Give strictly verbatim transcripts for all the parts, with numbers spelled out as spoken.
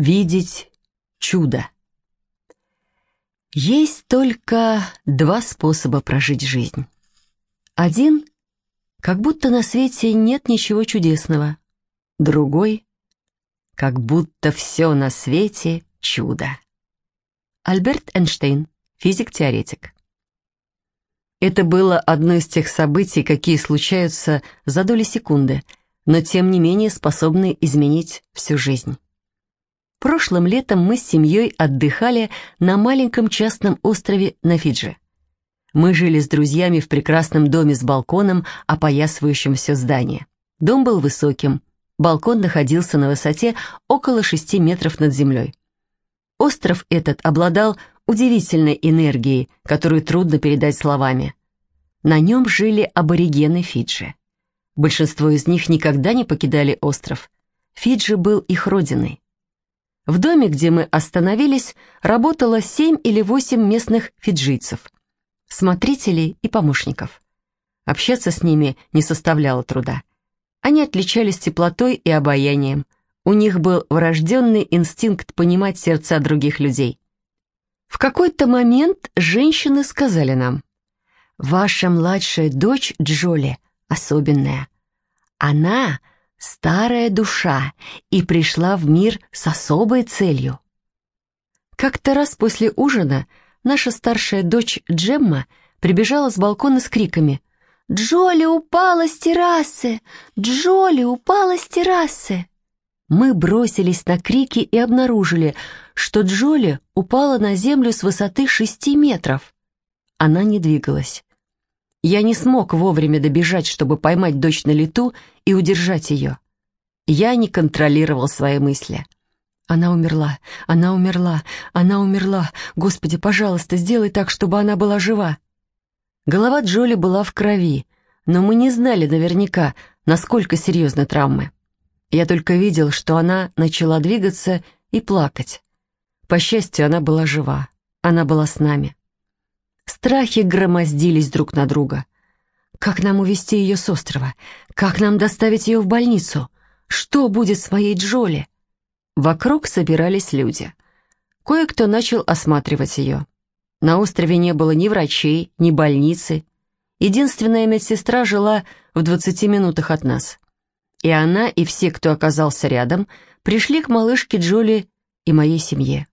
Видеть чудо. Есть только два способа прожить жизнь. Один — как будто на свете нет ничего чудесного. Другой — как будто все на свете чудо. Альберт Эйнштейн, физик-теоретик. Это было одно из тех событий, какие случаются за доли секунды, но тем не менее способны изменить всю жизнь. Прошлым летом мы с семьей отдыхали на маленьком частном острове на Фиджи. Мы жили с друзьями в прекрасном доме с балконом, опоясывающим все здание. Дом был высоким, балкон находился на высоте около шести метров над землей. Остров этот обладал удивительной энергией, которую трудно передать словами. На нем жили аборигены Фиджи. Большинство из них никогда не покидали остров. Фиджи был их родиной. В доме, где мы остановились, работало семь или восемь местных фиджийцев, смотрителей и помощников. Общаться с ними не составляло труда. Они отличались теплотой и обаянием. У них был врожденный инстинкт понимать сердца других людей. В какой-то момент женщины сказали нам: «Ваша младшая дочь Джоли особенная. Она старая душа и пришла в мир с особой целью». Как-то раз после ужина наша старшая дочь Джемма прибежала с балкона с криками: «Джоли упала с террасы! Джоли упала с террасы!» Мы бросились на крики и обнаружили, что Джоли упала на землю с высоты шести метров. Она не двигалась. Я не смог вовремя добежать, чтобы поймать дочь на лету и удержать ее. Я не контролировал свои мысли. Она умерла, она умерла, она умерла. Господи, пожалуйста, сделай так, чтобы она была жива. Голова Джоли была в крови, но мы не знали наверняка, насколько серьезны травмы. Я только видел, что она начала двигаться и плакать. По счастью, она была жива, она была с нами. Страхи громоздились друг на друга. Как нам увезти ее с острова? Как нам доставить ее в больницу? Что будет с моей Джоли? Вокруг собирались люди. Кое-кто начал осматривать ее. На острове не было ни врачей, ни больницы. Единственная медсестра жила в двадцати минутах от нас. И она, и все, кто оказался рядом, пришли к малышке Джоли и моей семье.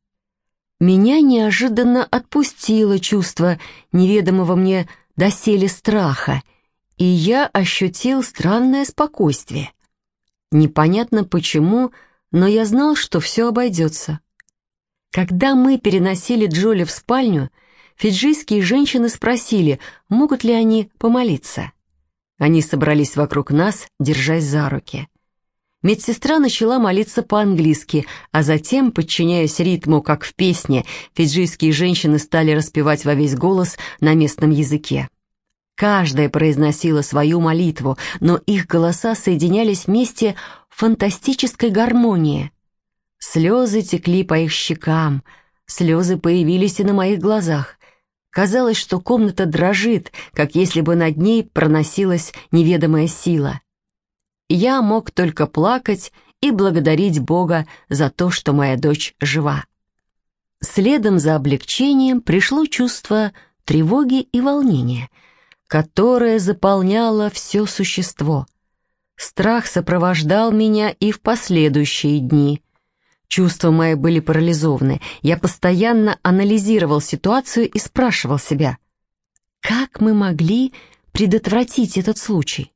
Меня неожиданно отпустило чувство неведомого мне доселе страха, и я ощутил странное спокойствие. Непонятно почему, но я знал, что все обойдется. Когда мы переносили Джоли в спальню, фиджийские женщины спросили, могут ли они помолиться. Они собрались вокруг нас, держась за руки. Медсестра начала молиться по-английски, а затем, подчиняясь ритму, как в песне, фиджийские женщины стали распевать во весь голос на местном языке. Каждая произносила свою молитву, но их голоса соединялись вместе в фантастической гармонии. Слезы текли по их щекам, слезы появились и на моих глазах. Казалось, что комната дрожит, как если бы над ней проносилась неведомая сила. Я мог только плакать и благодарить Бога за то, что моя дочь жива. Следом за облегчением пришло чувство тревоги и волнения, которое заполняло все существо. Страх сопровождал меня и в последующие дни. Чувства мои были парализованы. Я постоянно анализировал ситуацию и спрашивал себя, как мы могли предотвратить этот случай?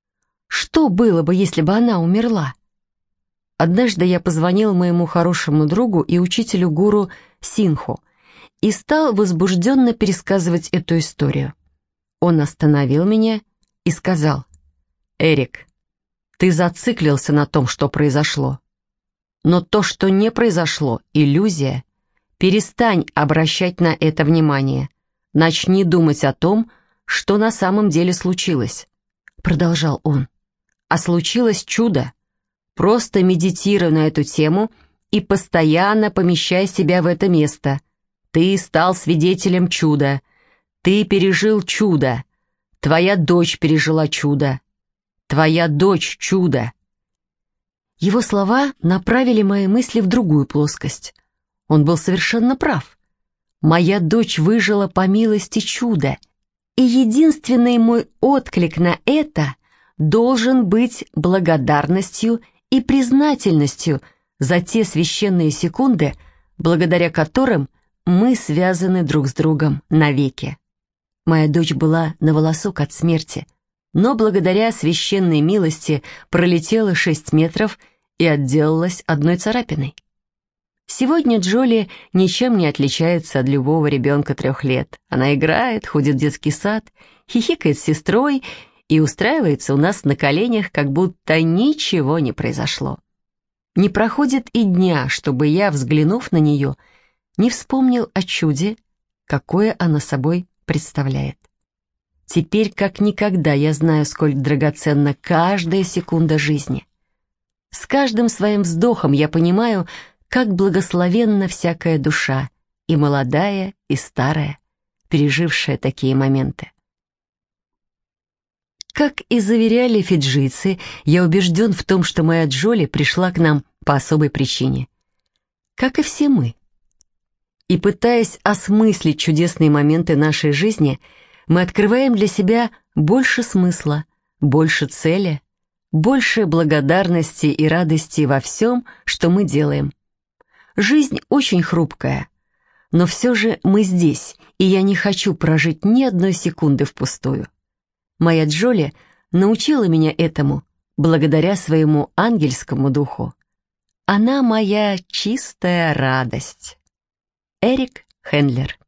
Что было бы, если бы она умерла? Однажды я позвонил моему хорошему другу и учителю гуру Синху и стал возбужденно пересказывать эту историю. Он остановил меня и сказал: «Эрик, ты зациклился на том, что произошло. Но то, что не произошло, иллюзия. Перестань обращать на это внимание. Начни думать о том, что на самом деле случилось», — продолжал он. «А случилось чудо. Просто медитируй на эту тему и постоянно помещай себя в это место. Ты стал свидетелем чуда. Ты пережил чудо. Твоя дочь пережила чудо. Твоя дочь чудо». Его слова направили мои мысли в другую плоскость. Он был совершенно прав. Моя дочь выжила по милости чуда, и единственный мой отклик на это должен быть благодарностью и признательностью за те священные секунды, благодаря которым мы связаны друг с другом навеки. Моя дочь была на волосок от смерти, но благодаря священной милости пролетела шесть метров и отделалась одной царапиной. Сегодня Джоли ничем не отличается от любого ребенка трех лет. Она играет, ходит в детский сад, хихикает с сестрой и устраивается у нас на коленях, как будто ничего не произошло. Не проходит и дня, чтобы я, взглянув на нее, не вспомнил о чуде, какое она собой представляет. Теперь как никогда я знаю, сколь драгоценна каждая секунда жизни. С каждым своим вздохом я понимаю, как благословенна всякая душа, и молодая, и старая, пережившая такие моменты. Как и заверяли фиджийцы, я убежден в том, что моя Джоли пришла к нам по особой причине. Как и все мы. И пытаясь осмыслить чудесные моменты нашей жизни, мы открываем для себя больше смысла, больше цели, больше благодарности и радости во всем, что мы делаем. Жизнь очень хрупкая, но все же мы здесь, и я не хочу прожить ни одной секунды впустую. Моя Джоли научила меня этому благодаря своему ангельскому духу. Она моя чистая радость. Эрик Хендлер.